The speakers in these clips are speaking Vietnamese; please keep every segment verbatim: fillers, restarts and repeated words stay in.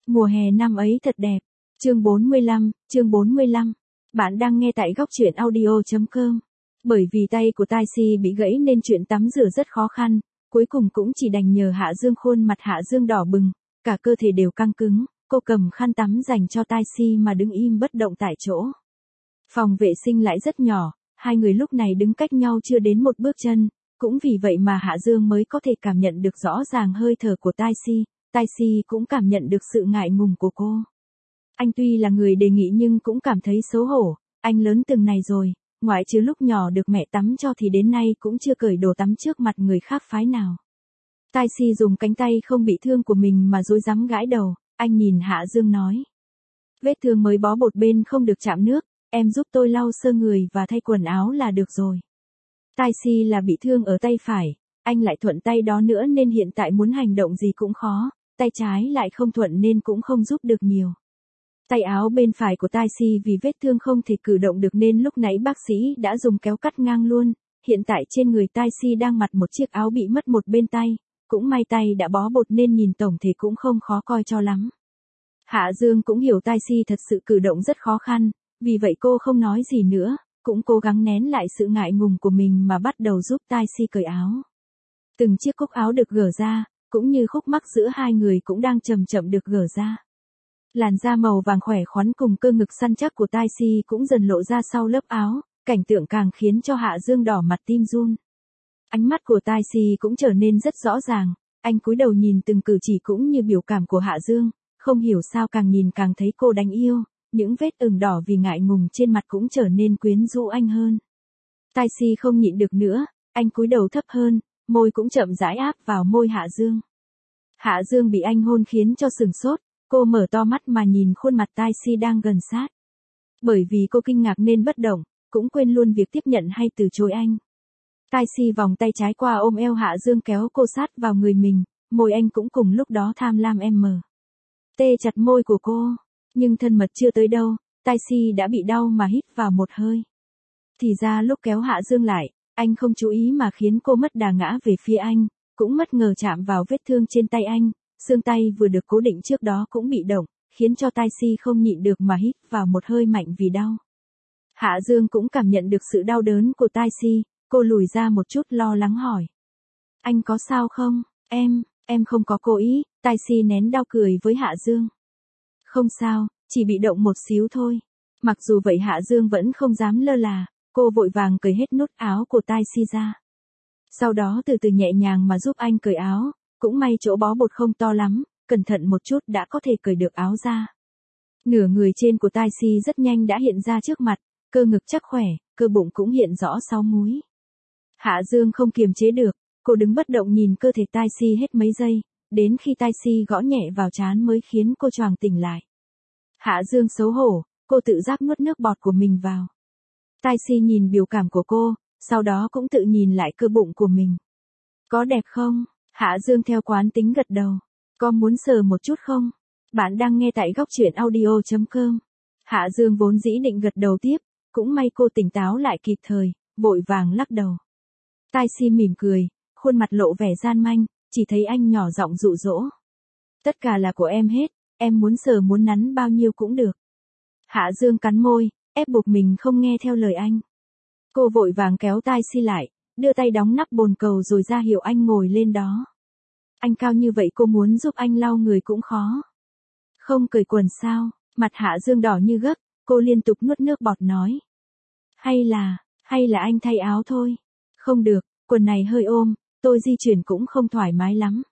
Mùa hè năm ấy thật đẹp. Chương bốn mươi lăm, chương bốn mươi lăm. Bạn đang nghe tại góc truyện audio chấm com. Bởi vì tay của Tai Si bị gãy nên chuyện tắm rửa rất khó khăn, cuối cùng cũng chỉ đành nhờ Hạ Dương. Khuôn mặt Hạ Dương đỏ bừng, cả cơ thể đều căng cứng, cô cầm khăn tắm dành cho Tai Si mà đứng im bất động tại chỗ. Phòng vệ sinh lại rất nhỏ, hai người lúc này đứng cách nhau chưa đến một bước chân, cũng vì vậy mà Hạ Dương mới có thể cảm nhận được rõ ràng hơi thở của Tai Si. Tai Si cũng cảm nhận được sự ngại ngùng của cô. Anh tuy là người đề nghị nhưng cũng cảm thấy xấu hổ, anh lớn từng này rồi, ngoại trừ lúc nhỏ được mẹ tắm cho thì đến nay cũng chưa cởi đồ tắm trước mặt người khác phái nào. Tai Si dùng cánh tay không bị thương của mình mà rối rắm gãi đầu, anh nhìn Hạ Dương nói. Vết thương mới bó bột bên không được chạm nước, em giúp tôi lau sơ người và thay quần áo là được rồi. Tai Si là bị thương ở tay phải, anh lại thuận tay đó nữa nên hiện tại muốn hành động gì cũng khó, tay trái lại không thuận nên cũng không giúp được nhiều. Tay áo bên phải của Tai Si vì vết thương không thể cử động được nên lúc nãy bác sĩ đã dùng kéo cắt ngang luôn, hiện tại trên người Tai Si đang mặc một chiếc áo bị mất một bên tay, cũng may tay đã bó bột nên nhìn tổng thể cũng không khó coi cho lắm. Hạ Dương cũng hiểu Tai Si thật sự cử động rất khó khăn, vì vậy cô không nói gì nữa, cũng cố gắng nén lại sự ngại ngùng của mình mà bắt đầu giúp Tai Si cởi áo. Từng chiếc cúc áo được gỡ ra, cũng như khúc mắc giữa hai người cũng đang chậm chậm được gỡ ra. Làn da màu vàng khỏe khoắn cùng cơ ngực săn chắc của Tai Si cũng dần lộ ra sau lớp áo, cảnh tượng càng khiến cho Hạ Dương đỏ mặt tim run. Ánh mắt của Tai Si cũng trở nên rất rõ ràng, anh cúi đầu nhìn từng cử chỉ cũng như biểu cảm của Hạ Dương, không hiểu sao càng nhìn càng thấy cô đáng yêu, những vết ửng đỏ vì ngại ngùng trên mặt cũng trở nên quyến rũ anh hơn. Tai Si không nhịn được nữa, anh cúi đầu thấp hơn, môi cũng chậm rãi áp vào môi Hạ Dương. Hạ Dương bị anh hôn khiến cho sửng sốt, cô mở to mắt mà nhìn khuôn mặt Tai Si đang gần sát. Bởi vì cô kinh ngạc nên bất động, cũng quên luôn việc tiếp nhận hay từ chối anh. Tai Si vòng tay trái qua ôm eo Hạ Dương kéo cô sát vào người mình, môi anh cũng cùng lúc đó tham lam em mờ. Tê chặt môi của cô, nhưng thân mật chưa tới đâu, Tai Si đã bị đau mà hít vào một hơi. Thì ra lúc kéo Hạ Dương lại, anh không chú ý mà khiến cô mất đà ngã về phía anh, cũng bất ngờ chạm vào vết thương trên tay anh, xương tay vừa được cố định trước đó cũng bị động, khiến cho Tai Si không nhịn được mà hít vào một hơi mạnh vì đau. Hạ Dương cũng cảm nhận được sự đau đớn của Tai Si, cô lùi ra một chút lo lắng hỏi. Anh có sao không? Em, em không có cố ý, Tai Si nén đau cười với Hạ Dương. Không sao, chỉ bị động một xíu thôi. Mặc dù vậy Hạ Dương vẫn không dám lơ là, cô vội vàng cởi hết nút áo của Tai Si ra. Sau đó từ từ nhẹ nhàng mà giúp anh cởi áo, cũng may chỗ bó bột không to lắm, cẩn thận một chút đã có thể cởi được áo ra. Nửa người trên của Tai Si rất nhanh đã hiện ra trước mặt, cơ ngực chắc khỏe, cơ bụng cũng hiện rõ sáu múi. Hạ Dương không kiềm chế được, cô đứng bất động nhìn cơ thể Tai Si hết mấy giây, đến khi Tai Si gõ nhẹ vào trán mới khiến cô choàng tỉnh lại. Hạ Dương xấu hổ, cô tự giác nuốt nước bọt của mình vào. Tai Si nhìn biểu cảm của cô, sau đó cũng tự nhìn lại cơ bụng của mình. Có đẹp không? Hạ Dương theo quán tính gật đầu. Có muốn sờ một chút không? Bạn đang nghe tại góc truyện audio chấm com. Hạ Dương vốn dĩ định gật đầu tiếp, cũng may cô tỉnh táo lại kịp thời, vội vàng lắc đầu. Tai Si mỉm cười, khuôn mặt lộ vẻ gian manh, chỉ thấy anh nhỏ giọng dụ dỗ. Tất cả là của em hết, em muốn sờ muốn nắn bao nhiêu cũng được. Hạ Dương cắn môi, ép buộc mình không nghe theo lời anh. Cô vội vàng kéo Tai Si lại, đưa tay đóng nắp bồn cầu rồi ra hiệu anh ngồi lên đó. Anh cao như vậy cô muốn giúp anh lau người cũng khó. Không cởi quần sao? Mặt Hạ Dương đỏ như gấc, cô liên tục nuốt nước bọt nói. Hay là, hay là anh thay áo thôi? Không được, quần này hơi ôm, tôi di chuyển cũng không thoải mái lắm.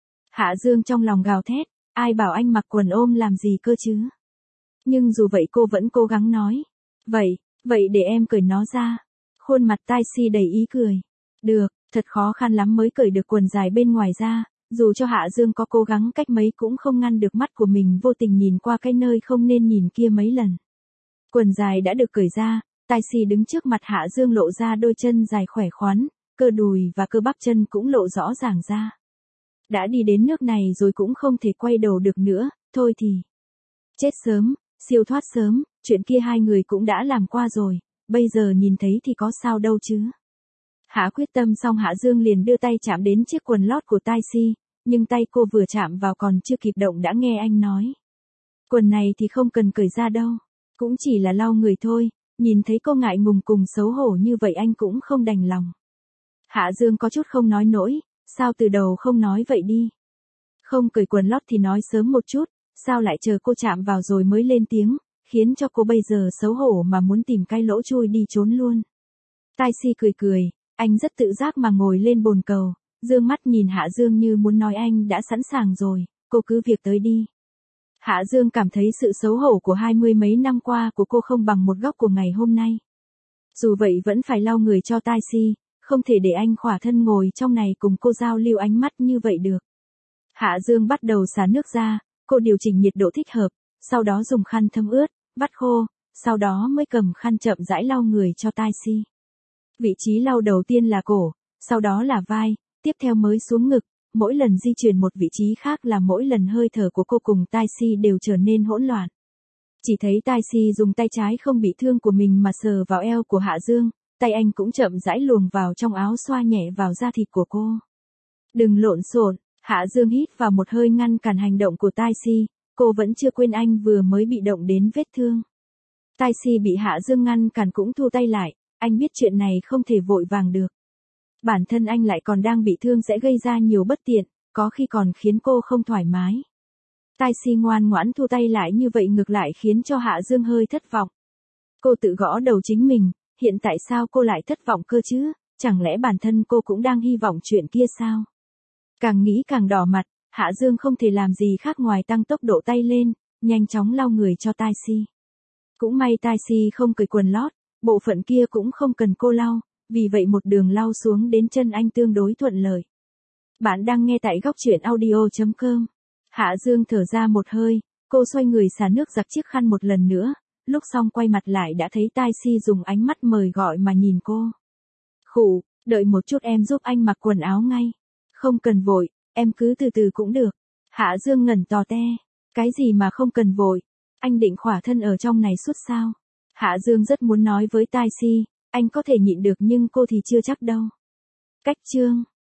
Hạ Dương trong lòng gào thét, ai bảo anh mặc quần ôm làm gì cơ chứ? Nhưng dù vậy cô vẫn cố gắng nói. Vậy, vậy để em cởi nó ra. Khuôn mặt Tai Si đầy ý cười. Được, thật khó khăn lắm mới cởi được quần dài bên ngoài ra, dù cho Hạ Dương có cố gắng cách mấy cũng không ngăn được mắt của mình vô tình nhìn qua cái nơi không nên nhìn kia mấy lần. Quần dài đã được cởi ra, Tai Si đứng trước mặt Hạ Dương lộ ra đôi chân dài khỏe khoắn, cơ đùi và cơ bắp chân cũng lộ rõ ràng ra. Đã đi đến nước này rồi cũng không thể quay đầu được nữa, thôi thì. Chết sớm, siêu thoát sớm, chuyện kia hai người cũng đã làm qua rồi, bây giờ nhìn thấy thì có sao đâu chứ. Hạ quyết tâm xong Hạ Dương liền đưa tay chạm đến chiếc quần lót của Tai Si, nhưng tay cô vừa chạm vào còn chưa kịp động đã nghe anh nói. Quần này thì không cần cởi ra đâu. Cũng chỉ là lau người thôi, nhìn thấy cô ngại ngùng cùng xấu hổ như vậy anh cũng không đành lòng. Hạ Dương có chút không nói nổi, sao từ đầu không nói vậy đi. Không cởi quần lót thì nói sớm một chút, sao lại chờ cô chạm vào rồi mới lên tiếng, khiến cho cô bây giờ xấu hổ mà muốn tìm cái lỗ chui đi trốn luôn. Tai Si cười cười, anh rất tự giác mà ngồi lên bồn cầu, dương mắt nhìn Hạ Dương như muốn nói anh đã sẵn sàng rồi, cô cứ việc tới đi. Hạ Dương cảm thấy sự xấu hổ của hai mươi mấy năm qua của cô không bằng một góc của ngày hôm nay. Dù vậy vẫn phải lau người cho Tai Si, không thể để anh khỏa thân ngồi trong này cùng cô giao lưu ánh mắt như vậy được. Hạ Dương bắt đầu xả nước ra, cô điều chỉnh nhiệt độ thích hợp, sau đó dùng khăn thấm ướt, vắt khô, sau đó mới cầm khăn chậm rãi lau người cho Tai Si. Vị trí lau đầu tiên là cổ, sau đó là vai, tiếp theo mới xuống ngực, mỗi lần di chuyển một vị trí khác là mỗi lần hơi thở của cô cùng Tai Si đều trở nên hỗn loạn. Chỉ thấy Tai Si dùng tay trái không bị thương của mình mà sờ vào eo của Hạ Dương, tay anh cũng chậm rãi luồn vào trong áo xoa nhẹ vào da thịt của cô. Đừng lộn xộn, Hạ Dương hít vào một hơi ngăn cản hành động của Tai Si, cô vẫn chưa quên anh vừa mới bị động đến vết thương. Tai Si bị Hạ Dương ngăn cản cũng thu tay lại, anh biết chuyện này không thể vội vàng được. Bản thân anh lại còn đang bị thương sẽ gây ra nhiều bất tiện, có khi còn khiến cô không thoải mái. Tai Si ngoan ngoãn thu tay lại như vậy ngược lại khiến cho Hạ Dương hơi thất vọng. Cô tự gõ đầu chính mình, hiện tại sao cô lại thất vọng cơ chứ, chẳng lẽ bản thân cô cũng đang hy vọng chuyện kia sao? Càng nghĩ càng đỏ mặt, Hạ Dương không thể làm gì khác ngoài tăng tốc độ tay lên, nhanh chóng lau người cho Tai Si. Cũng may Tai Si không cởi quần lót, bộ phận kia cũng không cần cô lau, vì vậy một đường lau xuống đến chân anh tương đối thuận lợi. Bạn đang nghe tại góc truyện audio chấm com. Hạ Dương thở ra một hơi, cô xoay người xả nước giặt chiếc khăn một lần nữa, lúc xong quay mặt lại đã thấy Tai Si dùng ánh mắt mời gọi mà nhìn cô. Khụ, đợi một chút em giúp anh mặc quần áo ngay. Không cần vội, em cứ từ từ cũng được. Hạ Dương ngẩn tò te, cái gì mà không cần vội, anh định khỏa thân ở trong này suốt sao? Hạ Dương rất muốn nói với Tai Si, anh có thể nhịn được nhưng cô thì chưa chắc đâu. Cách chương